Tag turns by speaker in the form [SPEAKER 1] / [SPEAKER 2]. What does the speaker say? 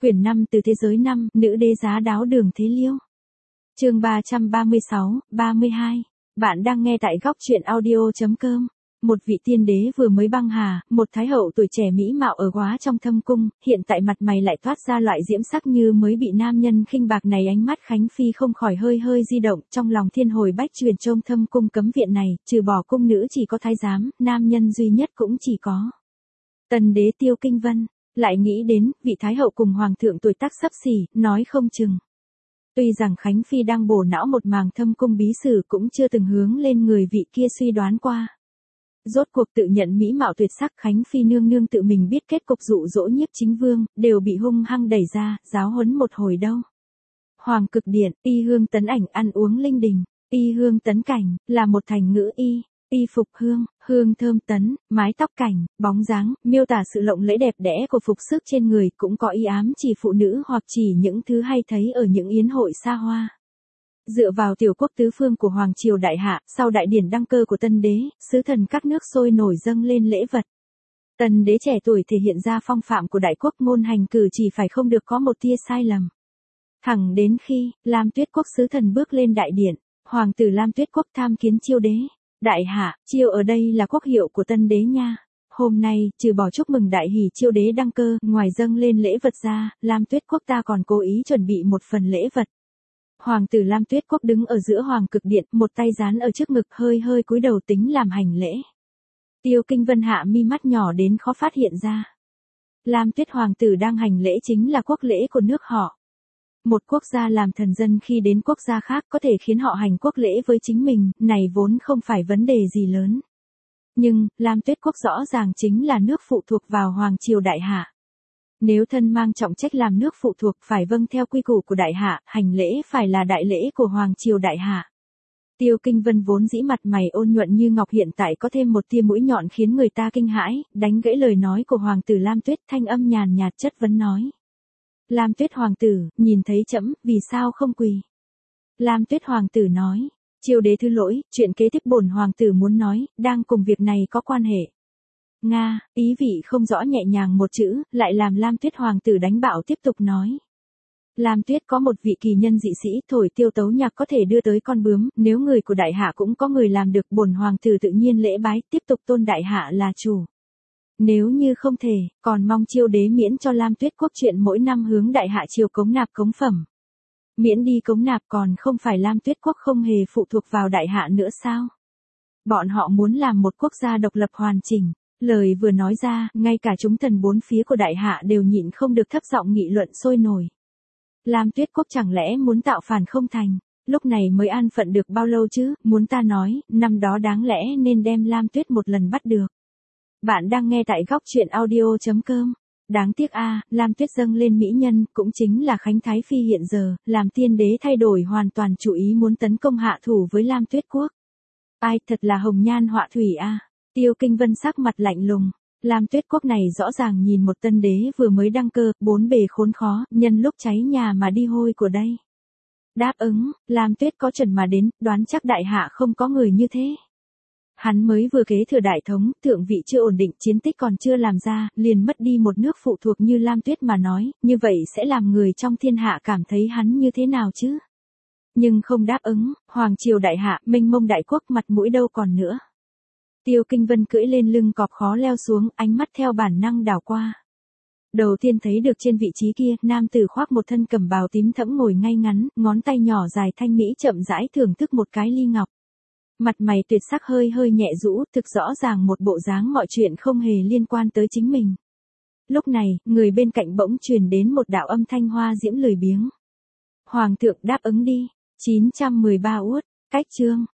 [SPEAKER 1] Quyển 5 từ thế giới 5, nữ đế giá đáo Đường Thế Liêu. Chương 336, 32. Bạn đang nghe tại góc truyện audio.com. Một vị tiên đế vừa mới băng hà, một thái hậu tuổi trẻ mỹ mạo ở quá trong thâm cung, hiện tại mặt mày lại toát ra loại diễm sắc như mới bị nam nhân khinh bạc này. Ánh mắt Khánh Phi không khỏi hơi hơi di động, trong lòng thiên hồi bách truyền trông thâm cung cấm viện này, trừ bỏ cung nữ chỉ có thái giám, nam nhân duy nhất cũng chỉ có Tần đế Tiêu Kinh Vân. Lại nghĩ đến, vị thái hậu cùng hoàng thượng tuổi tác xấp xỉ, nói không chừng. Tuy rằng Khánh Phi đang bổ não một màng thâm cung bí sử cũng chưa từng hướng lên người vị kia suy đoán qua. Rốt cuộc tự nhận mỹ mạo tuyệt sắc, Khánh Phi nương nương tự mình biết kết cục dụ dỗ Nhiếp Chính Vương, đều bị hung hăng đẩy ra, giáo huấn một hồi đâu. Hoàng Cực Điện, y hương tấn ảnh ăn uống linh đình, y hương tấn cảnh, là một thành ngữ y phục hương, hương thơm tấn, mái tóc cảnh, bóng dáng, miêu tả sự lộng lẫy đẹp đẽ của phục sức trên người, cũng có ý ám chỉ phụ nữ hoặc chỉ những thứ hay thấy ở những yến hội xa hoa. Dựa vào tiểu quốc tứ phương của Hoàng Triều Đại Hạ, sau đại điển đăng cơ của Tân Đế, sứ thần các nước sôi nổi dâng lên lễ vật. Tần Đế trẻ tuổi thể hiện ra phong phạm của đại quốc, ngôn hành cử chỉ phải không được có một tia sai lầm. Thẳng đến khi, Lam Tuyết Quốc sứ thần bước lên đại điện, Hoàng tử Lam Tuyết Quốc tham kiến Chiêu Đế. Đại hạ, Chiêu ở đây là quốc hiệu của Tân Đế nha. Hôm nay, trừ bỏ chúc mừng đại hỷ Chiêu Đế đăng cơ, ngoài dâng lên lễ vật ra, Lam Tuyết Quốc ta còn cố ý chuẩn bị một phần lễ vật. Hoàng tử Lam Tuyết Quốc đứng ở giữa Hoàng Cực Điện, một tay dán ở trước ngực, hơi hơi cúi đầu tính làm hành lễ. Tiêu Kinh Vân hạ mi mắt nhỏ đến khó phát hiện ra. Lam Tuyết hoàng tử đang hành lễ chính là quốc lễ của nước họ. Một quốc gia làm thần dân khi đến quốc gia khác có thể khiến họ hành quốc lễ với chính mình, này vốn không phải vấn đề gì lớn. Nhưng, Lam Tuyết Quốc rõ ràng chính là nước phụ thuộc vào Hoàng Triều Đại Hạ. Nếu thân mang trọng trách làm nước phụ thuộc phải vâng theo quy củ của Đại Hạ, hành lễ phải là đại lễ của Hoàng Triều Đại Hạ. Tiêu Kinh Vân vốn dĩ mặt mày ôn nhuận như ngọc, hiện tại có thêm một tia mũi nhọn khiến người ta kinh hãi, đánh gãy lời nói của Hoàng tử Lam Tuyết, thanh âm nhàn nhạt chất vấn nói. Lam Tuyết hoàng tử, nhìn thấy trẫm, vì sao không quỳ? Lam Tuyết hoàng tử nói, Chiêu đế thứ lỗi, chuyện kế tiếp bổn hoàng tử muốn nói, đang cùng việc này có quan hệ. Nga, ý vị không rõ nhẹ nhàng một chữ, lại làm Lam Tuyết hoàng tử đánh bạo tiếp tục nói. Lam Tuyết có một vị kỳ nhân dị sĩ thổi tiêu tấu nhạc có thể đưa tới con bướm, nếu người của Đại Hạ cũng có người làm được, bổn hoàng tử tự nhiên lễ bái, tiếp tục tôn Đại Hạ là chủ. Nếu như không thể, còn mong Chiêu đế miễn cho Lam Tuyết Quốc chuyện mỗi năm hướng Đại Hạ triều cống nạp cống phẩm. Miễn đi cống nạp, còn không phải Lam Tuyết Quốc không hề phụ thuộc vào Đại Hạ nữa sao? Bọn họ muốn làm một quốc gia độc lập hoàn chỉnh. Lời vừa nói ra, ngay cả chúng thần bốn phía của Đại Hạ đều nhịn không được thấp giọng nghị luận sôi nổi. Lam Tuyết Quốc chẳng lẽ muốn tạo phản không thành? Lúc này mới an phận được bao lâu chứ? Muốn ta nói, năm đó đáng lẽ nên đem Lam Tuyết một lần bắt được. Bạn đang nghe tại góc truyện audio.com. Đáng tiếc Lam Tuyết dâng lên mỹ nhân, cũng chính là Khánh Thái Phi hiện giờ, làm tiên đế thay đổi hoàn toàn chủ ý muốn tấn công hạ thủ với Lam Tuyết Quốc. Ai thật là hồng nhan họa thủy Tiêu Kinh Vân sắc mặt lạnh lùng. Lam Tuyết Quốc này rõ ràng nhìn một tân đế vừa mới đăng cơ, bốn bề khốn khó, nhân lúc cháy nhà mà đi hôi của đây. Đáp ứng, Lam Tuyết có chuẩn mà đến, đoán chắc Đại Hạ không có người như thế. Hắn mới vừa kế thừa đại thống, thượng vị chưa ổn định, chiến tích còn chưa làm ra, liền mất đi một nước phụ thuộc như Lam Tuyết mà nói, như vậy sẽ làm người trong thiên hạ cảm thấy hắn như thế nào chứ? Nhưng không đáp ứng, Hoàng Triều Đại Hạ, mênh mông đại quốc, mặt mũi đâu còn nữa. Tiêu Kinh Vân cưỡi lên lưng cọp khó leo xuống, ánh mắt theo bản năng đảo qua. Đầu tiên thấy được trên vị trí kia, nam tử khoác một thân cẩm bào tím thẫm ngồi ngay ngắn, ngón tay nhỏ dài thanh mỹ chậm rãi thưởng thức một cái ly ngọc. Mặt mày tuyệt sắc hơi hơi nhẹ rũ, thực rõ ràng một bộ dáng mọi chuyện không hề liên quan tới chính mình. Lúc này, người bên cạnh bỗng truyền đến một đạo âm thanh hoa diễm lười biếng. Hoàng thượng đáp ứng đi. 913 uất, cách chương.